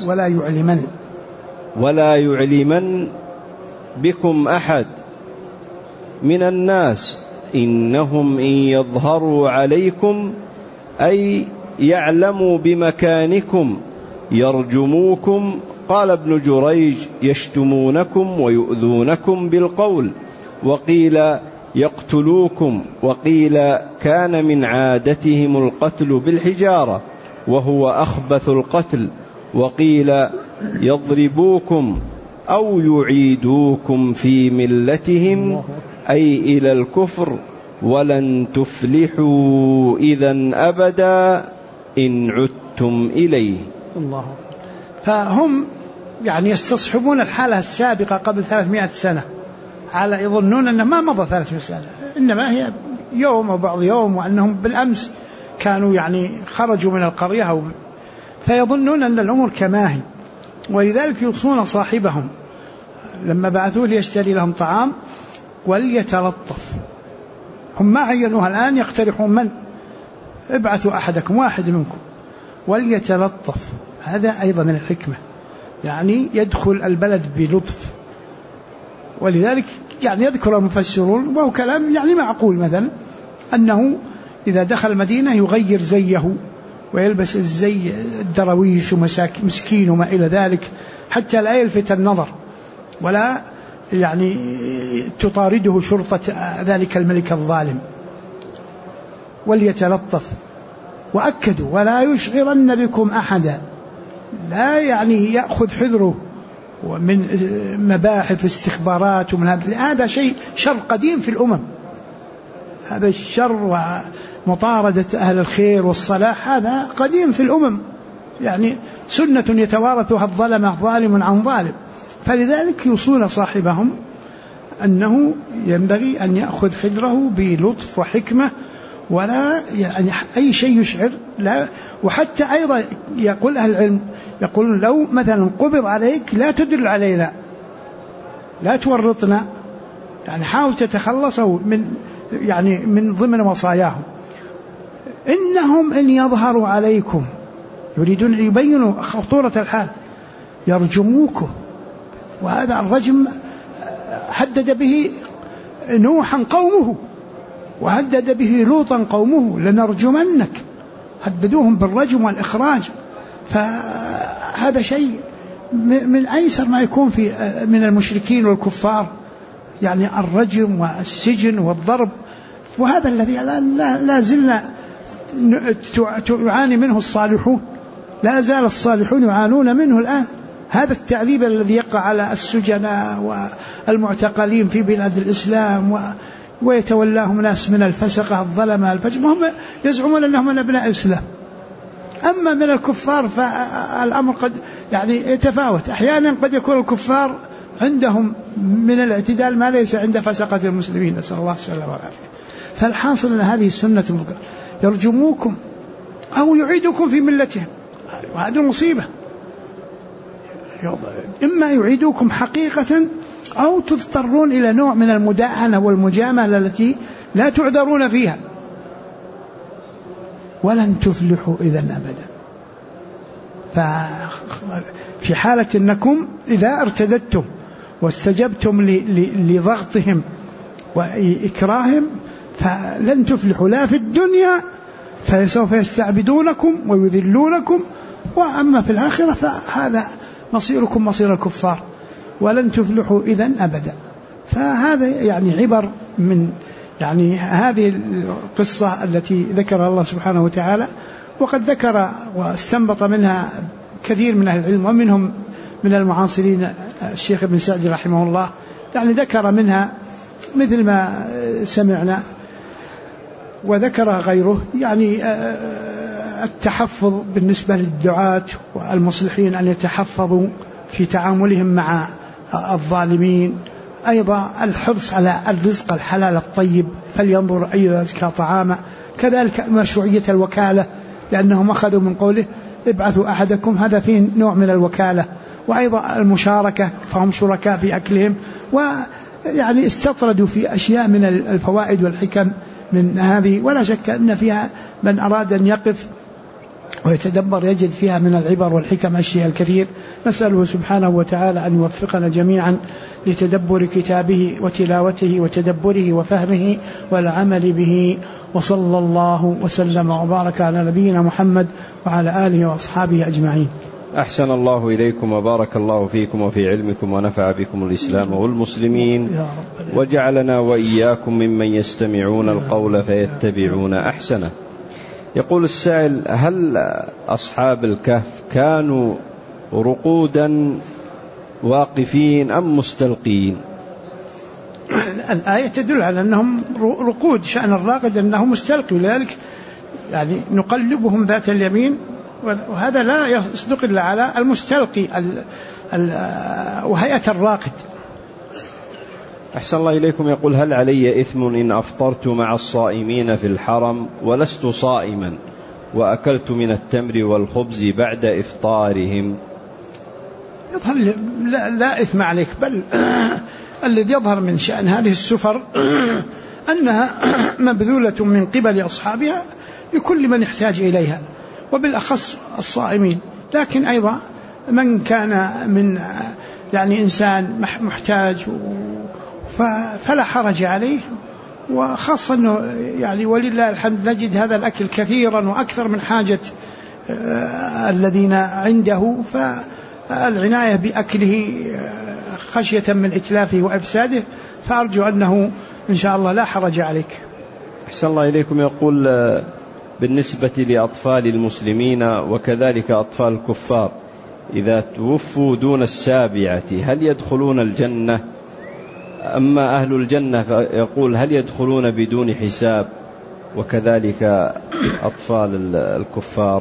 ولا يعلمن بكم أحد من الناس، إنهم إن يظهروا عليكم أي يعلموا بمكانكم يرجموكم. قال ابن جريج يشتمونكم ويؤذونكم بالقول، وقيل يقتلوكم، وقيل كان من عادتهم القتل بالحجارة وهو أخبث القتل، وقيل يضربوكم أو يعيدوكم في ملتهم أي إلى الكفر، ولن تفلحوا إذن أبدا إن عدتم إليه. الله. فهم يعني يستصحبون الحالة السابقة قبل 300 سنة، على يظنون أن ما مضى 300 سنة، إنما هي يوم أو بعض يوم، وأنهم بالأمس كانوا يعني خرجوا من القرية، فيظنون أن الأمور كما هي، ولذلك يوصون صاحبهم لما بعثوه ليشتري لهم طعام وليتلطف. هم ما عينوها الآن، يقترحون من ابعثوا أحدكم، واحد منكم وليتلطف. هذا أيضا من الحكمة، يعني يدخل البلد بلطف. ولذلك يعني يذكر المفسرون، وهو كلام يعني معقول، مثلا أنه إذا دخل المدينة يغير زيه ويلبس الزي الدرويش ومسكين وما إلى ذلك، حتى لا يلفت النظر ولا يعني تطارده شرطة ذلك الملك الظالم. وليتلطف. وأكدوا ولا يشعرن بكم أحدا، لا يعني يأخذ حذره من مباحث استخبارات ومن هذا شيء شر قديم في الأمم. هذا الشر ومطاردة أهل الخير والصلاح هذا قديم في الأمم، يعني سنة يتوارثها الظلمة ظالم عن ظالم. فلذلك يوصون صاحبهم أنه ينبغي أن يأخذ حذره بلطف وحكمة، ولا يعني أي شيء يشعر. لا، وحتى أيضا يقول أهل العلم، يقول لو مثلا قبض عليك لا تدل علينا، لا تورطنا، يعني حاول تتخلص من ضمن وصاياهم. إنهم إن يظهروا عليكم، يريدون أن يبينوا خطورة الحال، يرجموكم. وهذا الرجم هدد به نوحا قومه، وهدد به لوطا قومه، لنرجمنك. هددوهم بالرجم والإخراج. فهذا شيء من أيسر ما يكون من المشركين والكفار، يعني الرجم والسجن والضرب. وهذا الذي لا زلنا يعاني منه الصالحون، لا زال الصالحون يعانون منه الآن. هذا التعذيب الذي يقع على السجناء والمعتقلين في بلاد الإسلام ويتولاهم ناس من الفسقة الظلمة الفجر، هم يزعمون أنهم من أبناء الإسلام. أما من الكفار فالأمر قد يعني يتفاوت. أحيانا قد يكون الكفار عندهم من الاعتدال ما ليس عند فسقة المسلمين، نسأل الله السلامة والعافية. فالحاصل أن هذه السنة، يرجموكم أو يعيدوكم في ملتهم، وهذه المصيبة. إما يعيدوكم حقيقة أو تضطرون إلى نوع من المداهنة والمجاملة التي لا تعذرون فيها، ولن تفلحوا إذا أبدا. ففي حالة أنكم إذا ارتدتم واستجبتم لضغطهم وإكراههم فلن تفلحوا لا في الدنيا، فسوف يستعبدونكم ويذلونكم، وأما في الآخرة فهذا مصيركم مصير الكفار، ولن تفلحوا إذن أبدا. فهذا يعني عبر من يعني هذه القصة التي ذكرها الله سبحانه وتعالى، وقد ذكر واستنبط منها كثير من أهل العلم، ومنهم من المعاصرين الشيخ ابن سعدي رحمه الله، يعني ذكر منها مثل ما سمعنا، وذكر غيره، يعني التحفظ بالنسبة للدعاة والمصلحين أن يتحفظوا في تعاملهم مع الظالمين. أيضا الحرص على الرزق الحلال الطيب، فلينظر أي أزكى طعاما. كذلك مشروعية الوكالة، لأنهم أخذوا من قوله ابعثوا أحدكم، هذا فيه نوع من الوكالة. وأيضا المشاركة، فهم شركاء في أكلهم، ويعني استطردوا في أشياء من الفوائد والحكم من هذه، ولا شك أن فيها من أراد أن يقف ويتدبر يجد فيها من العبر والحكم الشيء الكثير. نسأله سبحانه وتعالى أن يوفقنا جميعا لتدبر كتابه وتلاوته وتدبره وفهمه والعمل به. وصلى الله وسلم وبارك على نبينا محمد وعلى آله وأصحابه أجمعين. أحسن الله إليكم وبارك الله فيكم وفي علمكم ونفع بكم الإسلام والمسلمين، وجعلنا وإياكم ممن يستمعون القول فيتبعون أحسنه. يقول السائل: هل أصحاب الكهف كانوا رقودا واقفين أم مستلقين؟ الآية تدل على أنهم رقود، شأن الراقد أنه مستلقي، لذلك يعني نقلبهم ذات اليمين، وهذا لا يصدق إلا على المستلقي وهيئة الراقد. أحسن الله إليكم. يقول: هل علي إثم إن أفطرت مع الصائمين في الحرم ولست صائما وأكلت من التمر والخبز بعد إفطارهم؟ يظهر لا إثم عليك، بل الذي يظهر من شأن هذه السفر أنها مبذولة من قبل أصحابها لكل من يحتاج إليها، وبالأخص الصائمين. لكن أيضا من كان من يعني إنسان محتاج فلا حرج عليه، وخاصة أنه يعني ولله الحمد نجد هذا الأكل كثيرا وأكثر من حاجة الذين عنده، فالعناية بأكله خشية من إتلافه وإفساده، فأرجو أنه إن شاء الله لا حرج عليك. أحسن الله إليكم. يقول بالنسبة لأطفال المسلمين وكذلك أطفال الكفار إذا توفوا دون 7 هل يدخلون الجنة؟ أما أهل الجنة فيقول هل يدخلون بدون حساب؟ وكذلك أطفال الكفار.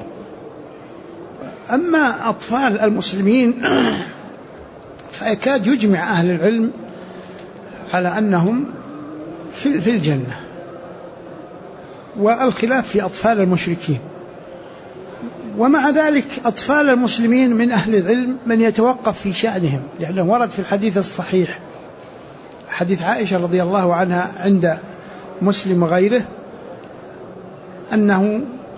أما أطفال المسلمين فيكاد يجمع أهل العلم على أنهم في الجنة، والخلاف في أطفال المشركين. ومع ذلك أطفال المسلمين من أهل العلم من يتوقف في شأنهم، لأنه ورد في الحديث الصحيح حديث عائشة رضي الله عنها عند مسلم وغيره أنه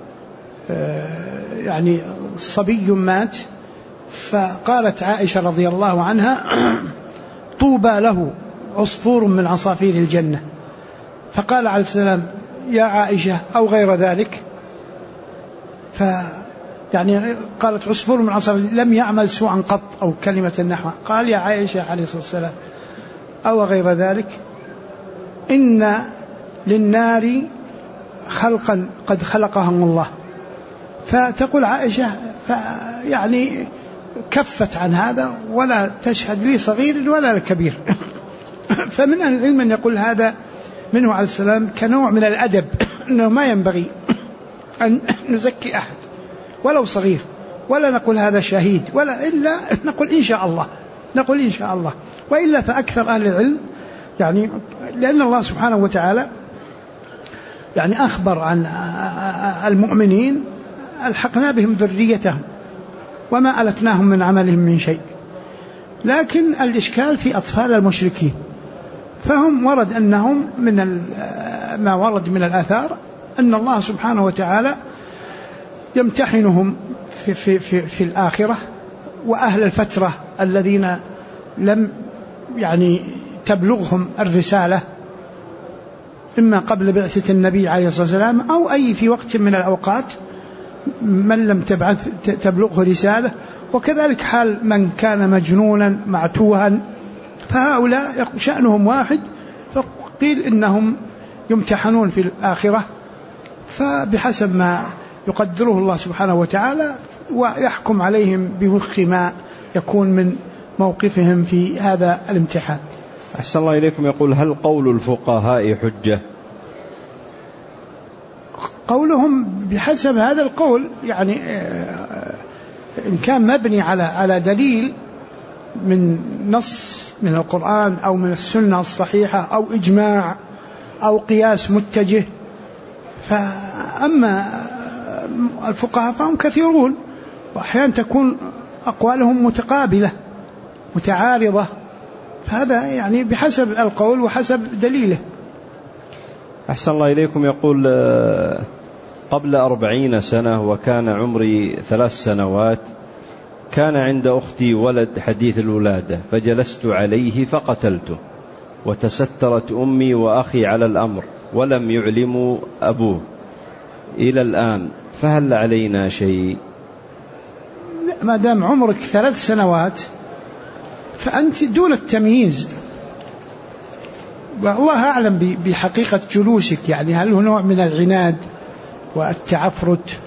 يعني صبي مات، فقالت عائشة رضي الله عنها طوبى له عصفور من عصافير الجنة، فقال عليه السلام يا عائشة أو غير ذلك، يعني قالت عصفور من عصافير لم يعمل سوءا قط أو كلمة نحو، قال يا عائشة عليه الصلاة والسلام أو غير ذلك إن للنار خلقا قد خلقهم الله. فتقول عائشة يعني كفت عن هذا ولا تشهد لي صغير ولا كبير. فمن العلم من يقول هذا منه عليه السلام كنوع من الأدب، أنه ما ينبغي أن نزكي أحد ولو صغير، ولا نقول هذا شهيد، ولا إلا نقول إن شاء الله، نقول إن شاء الله. وإلا فأكثر أهل العلم يعني لأن الله سبحانه وتعالى يعني أخبر عن المؤمنين ألحقنا بهم ذريتهم وما ألتناهم من عملهم من شيء. لكن الإشكال في أطفال المشركين، فهم ورد أنهم من ما ورد من الآثار أن الله سبحانه وتعالى يمتحنهم في الآخرة، وأهل الفترة الذين لم يعني تبلغهم الرسالة إما قبل بعثة النبي عليه الصلاة والسلام أو أي في وقت من الأوقات من لم تبلغه رسالة، وكذلك حال من كان مجنونا معتوها، فهؤلاء شأنهم واحد، فقيل إنهم يمتحنون في الآخرة فبحسب ما يقدره الله سبحانه وتعالى، ويحكم عليهم بوفق ما يكون من موقفهم في هذا الامتحان. أحسن الله إليكم. يقول هل قول الفقهاء حجة؟ قولهم بحسب هذا القول يعني إن كان مبني على دليل من نص من القرآن أو من السنة الصحيحة أو إجماع أو قياس متجه. فأما الفقهاء فهم كثيرون، وأحيانا تكون أقوالهم متقابلة متعارضة، فهذا يعني بحسب القول وحسب دليله. أحسن الله إليكم. يقول قبل 40 سنة وكان عمري 3 سنوات كان عند أختي ولد حديث الولادة، فجلست عليه فقتلته، وتسترت أمي وأخي على الأمر ولم يعلموا أبوه إلى الآن، فهل علينا شيء؟ ما دام عمرك 3 سنوات فأنت دون التمييز، والله أعلم بحقيقة جلوسك، يعني هل هو نوع من العناد والتعفرت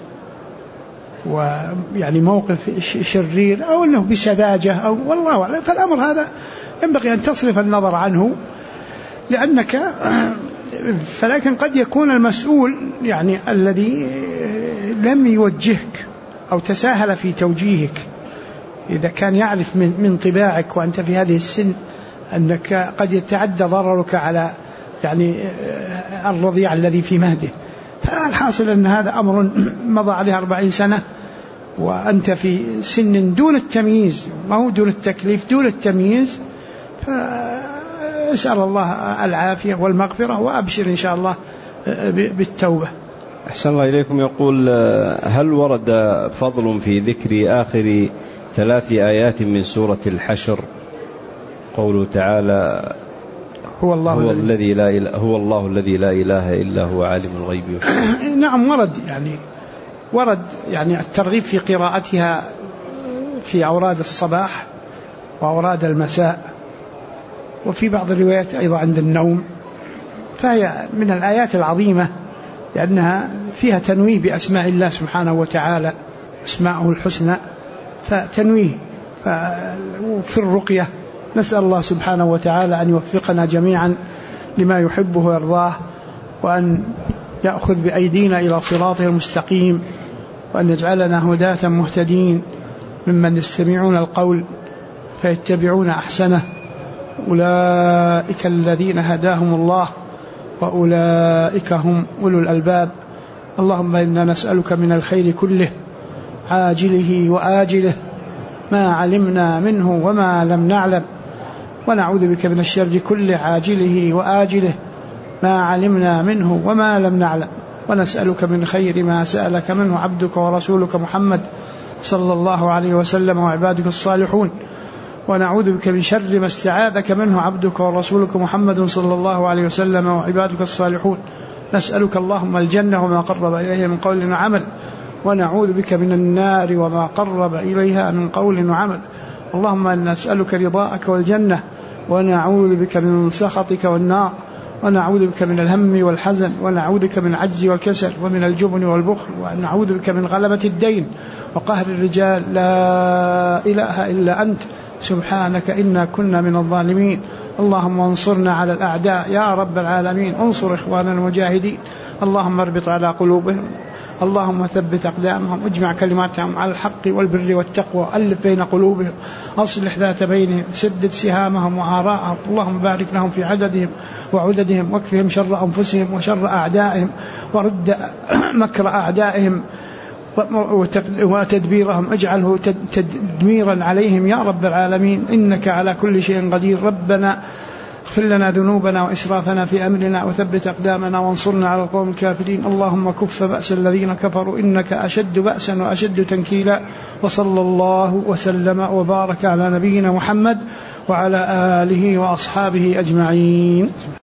ويعني موقف شرير أو أنه بسذاجة أو والله أعلم. فالأمر هذا ينبغي أن تصرف النظر عنه لأنك، فلكن قد يكون المسؤول يعني الذي لم يوجهك أو تساهل في توجيهك، إذا كان يعرف من طباعك وأنت في هذه السن أنك قد يتعدى ضررك على يعني الرضيع الذي في مهده. فالحاصل أن هذا أمر مضى عليه 40 سنة وأنت في سن دون التمييز، ما هو دون التكليف، دون التمييز، فأسأل الله العافية والمغفرة، وأبشر إن شاء الله بالتوبة. أحسن الله إليكم. يقول: هل ورد فضل في ذكر آخر 3 آيات من سورة الحشر قوله تعالى: هو الله الذي لا إله إلا هو عالم الغيب والشهادة؟ نعم، ورد يعني الترغيب في قراءتها في أوراد الصباح وأوراد المساء، وفي بعض الروايات أيضا عند النوم، فهي من الآيات العظيمة لأنها فيها تنويه بأسماء الله سبحانه وتعالى، أسماءه الحسنى، فتنويه في الرقية. نسأل الله سبحانه وتعالى أن يوفقنا جميعا لما يحبه ويرضاه، وأن يأخذ بأيدينا إلى صراطه المستقيم، وأن يجعلنا هداة مهتدين ممن يستمعون القول فيتبعون أحسنه، أولئك الذين هداهم الله وأولئك هم أولو الألباب. اللهم إنا نسألك من الخير كله عاجله وآجله ما علمنا منه وما لم نعلم، ونعوذ بك من الشر كله عاجله وآجله ما علمنا منه وما لم نعلم، ونسألك من خير ما سألك منه عبدك ورسولك محمد صلى الله عليه وسلم وعبادك الصالحون، ونعوذ بك من شر ما استعاذك منه عبدك ورسولك محمد صلى الله عليه وسلم وعبادك الصالحون. نسألك اللهم الجنة وما قرب إليها من قول وعمل، ونعوذ بك من النار وما قرب إليها من قول وعمل. اللهم إنا نسألك رضاءك والجنة، ونعوذ بك من سخطك والنار، ونعوذ بك من الهم والحزن، ونعوذ بك من العجز والكسل، ومن الجبن والبخل، ونعوذ بك من غلبة الدين وقهر الرجال. لا إله إلا أنت سبحانك إنا كنا من الظالمين. اللهم انصرنا على الأعداء يا رب العالمين، انصر إخواننا المجاهدين، اللهم اربط على قلوبهم، اللهم ثبت أقدامهم، اجمع كلماتهم على الحق والبر والتقوى، ألف بين قلوبهم، أصلح ذات بينهم، سدد سهامهم وآراءهم، اللهم بارك لهم في عددهم وعددهم، واكفهم شر أنفسهم وشر أعدائهم، ورد مكر أعدائهم وتدبيرهم، اجعله تدميرا عليهم يا رب العالمين، إنك على كل شيء قدير. ربنا اغفر لنا ذنوبنا وإسرافنا في أمرنا، وثبت أقدامنا، وانصرنا على القوم الكافرين. اللهم كف بأس الذين كفروا إنك أشد بأسا وأشد تنكيلا. وصلى الله وسلم وبارك على نبينا محمد وعلى آله وأصحابه أجمعين.